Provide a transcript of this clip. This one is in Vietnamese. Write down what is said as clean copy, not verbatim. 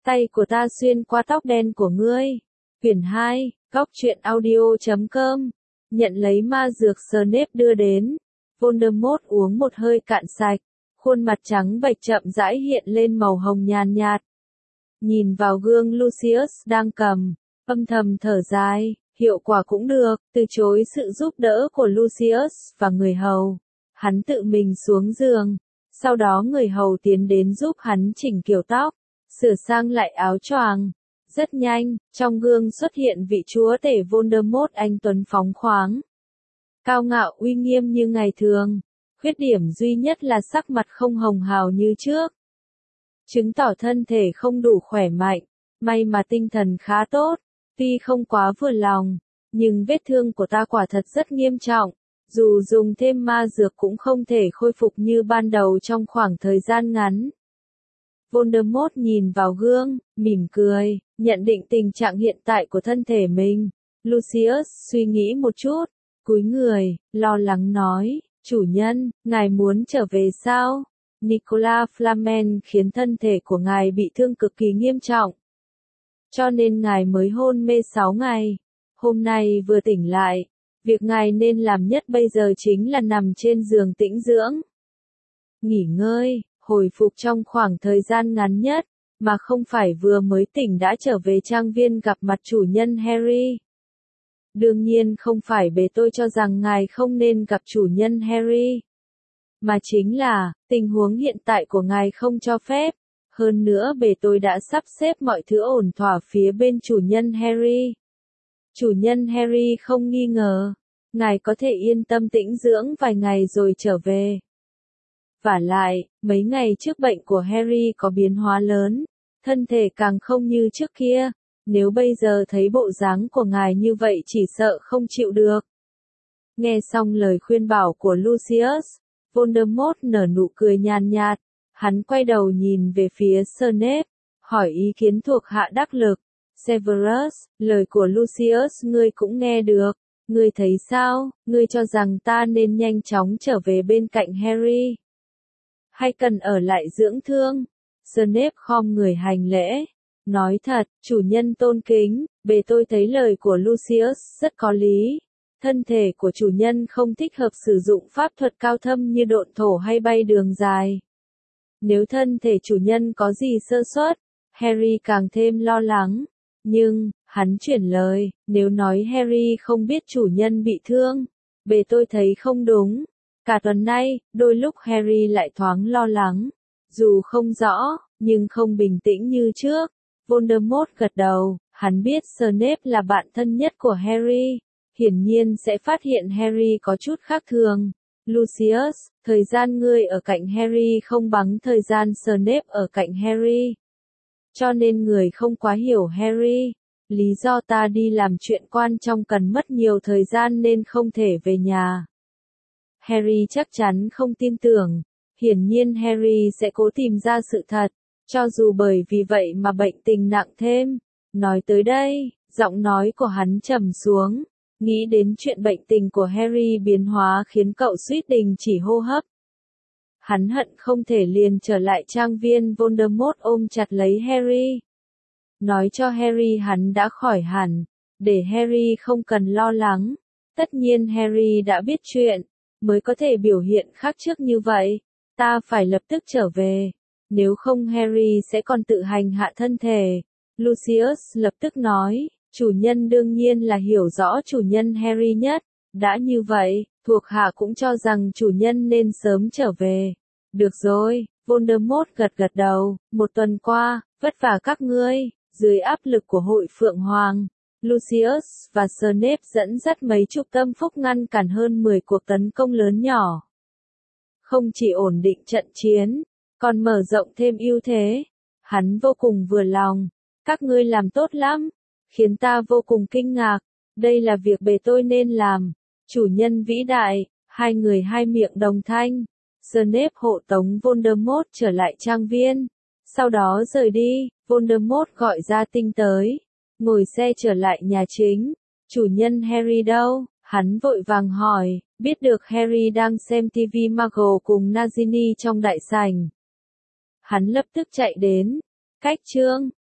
Tay của ta xuyên qua tóc đen của ngươi. Quyển 2, Góc truyện audio.com. Nhận lấy ma dược Snape đưa đến. Voldemort uống một hơi cạn sạch. Khuôn mặt trắng bệch chậm rãi hiện lên màu hồng nhàn nhạt. Nhìn vào gương Lucius đang cầm, âm thầm thở dài, hiệu quả cũng được, từ chối sự giúp đỡ của Lucius và người hầu. Hắn tự mình xuống giường, sau đó người hầu tiến đến giúp hắn chỉnh kiểu tóc, sửa sang lại áo choàng. Rất nhanh, trong gương xuất hiện vị chúa tể Voldemort anh tuấn phóng khoáng. Cao ngạo uy nghiêm như ngày thường, khuyết điểm duy nhất là sắc mặt không hồng hào như trước. Chứng tỏ thân thể không đủ khỏe mạnh, may mà tinh thần khá tốt, tuy không quá vừa lòng, nhưng vết thương của ta quả thật rất nghiêm trọng, dù dùng thêm ma dược cũng không thể khôi phục như ban đầu trong khoảng thời gian ngắn. Voldemort nhìn vào gương, mỉm cười, nhận định tình trạng hiện tại của thân thể mình. Lucius suy nghĩ một chút, cúi người, lo lắng nói, chủ nhân, ngài muốn trở về sao? Nicolas Flamel khiến thân thể của ngài bị thương cực kỳ nghiêm trọng. Cho nên ngài mới hôn mê 6 ngày. Hôm nay vừa tỉnh lại, việc ngài nên làm nhất bây giờ chính là nằm trên giường tĩnh dưỡng. Nghỉ ngơi, hồi phục trong khoảng thời gian ngắn nhất, mà không phải vừa mới tỉnh đã trở về trang viên gặp mặt chủ nhân Harry. Đương nhiên không phải bề tôi cho rằng ngài không nên gặp chủ nhân Harry. Mà chính là, tình huống hiện tại của ngài không cho phép. Hơn nữa bề tôi đã sắp xếp mọi thứ ổn thỏa phía bên chủ nhân Harry. Chủ nhân Harry không nghi ngờ. Ngài có thể yên tâm tĩnh dưỡng vài ngày rồi trở về. Vả lại, mấy ngày trước bệnh của Harry có biến hóa lớn. Thân thể càng không như trước kia. Nếu bây giờ thấy bộ dáng của ngài như vậy chỉ sợ không chịu được. Nghe xong lời khuyên bảo của Lucius, Voldemort nở nụ cười nhàn nhạt. Hắn quay đầu nhìn về phía Snape, hỏi ý kiến thuộc hạ đắc lực. Severus, lời của Lucius ngươi cũng nghe được. Ngươi thấy sao, ngươi cho rằng ta nên nhanh chóng trở về bên cạnh Harry? Hay cần ở lại dưỡng thương? Snape khom người hành lễ. Nói thật, chủ nhân tôn kính, bề tôi thấy lời của Lucius rất có lý. Thân thể của chủ nhân không thích hợp sử dụng pháp thuật cao thâm như độn thổ hay bay đường dài. Nếu thân thể chủ nhân có gì sơ suất, Harry càng thêm lo lắng. Nhưng, hắn chuyển lời, nếu nói Harry không biết chủ nhân bị thương, bề tôi thấy không đúng. Cả tuần nay, đôi lúc Harry lại thoáng lo lắng. Dù không rõ, nhưng không bình tĩnh như trước. Voldemort gật đầu, hắn biết Snape là bạn thân nhất của Harry. Hiển nhiên sẽ phát hiện Harry có chút khác thường. Lucius, thời gian ngươi ở cạnh Harry không bằng thời gian Snape ở cạnh Harry. Cho nên người không quá hiểu Harry. Lý do ta đi làm chuyện quan trọng cần mất nhiều thời gian nên không thể về nhà. Harry chắc chắn không tin tưởng. Hiển nhiên Harry sẽ cố tìm ra sự thật, cho dù bởi vì vậy mà bệnh tình nặng thêm. Nói tới đây, giọng nói của hắn trầm xuống. Nghĩ đến chuyện bệnh tình của Harry biến hóa khiến cậu suýt đình chỉ hô hấp. Hắn hận không thể liền trở lại trang viên Voldemort ôm chặt lấy Harry. Nói cho Harry hắn đã khỏi hẳn, để Harry không cần lo lắng. Tất nhiên Harry đã biết chuyện, mới có thể biểu hiện khác trước như vậy. Ta phải lập tức trở về, nếu không Harry sẽ còn tự hành hạ thân thể. Lucius lập tức nói. Chủ nhân đương nhiên là hiểu rõ chủ nhân Harry nhất. Đã như vậy, thuộc hạ cũng cho rằng chủ nhân nên sớm trở về. Được rồi, Voldemort gật đầu. Một tuần qua, vất vả các ngươi. Dưới áp lực của hội Phượng Hoàng, Lucius và Snape dẫn dắt mấy chục tâm phúc ngăn cản hơn 10 cuộc tấn công lớn nhỏ. Không chỉ ổn định trận chiến, còn mở rộng thêm ưu thế. Hắn vô cùng vừa lòng. Các ngươi làm tốt lắm. Khiến ta vô cùng kinh ngạc. Đây là việc bề tôi nên làm. Chủ nhân vĩ đại, hai người hai miệng đồng thanh. Snape hộ tống Voldemort trở lại trang viên. Sau đó rời đi, Voldemort gọi ra Tinh tới. Ngồi xe trở lại nhà chính. Chủ nhân Harry đâu? Hắn vội vàng hỏi, biết được Harry đang xem TV Muggle cùng Nagini trong đại sảnh. Hắn lập tức chạy đến. Cách chương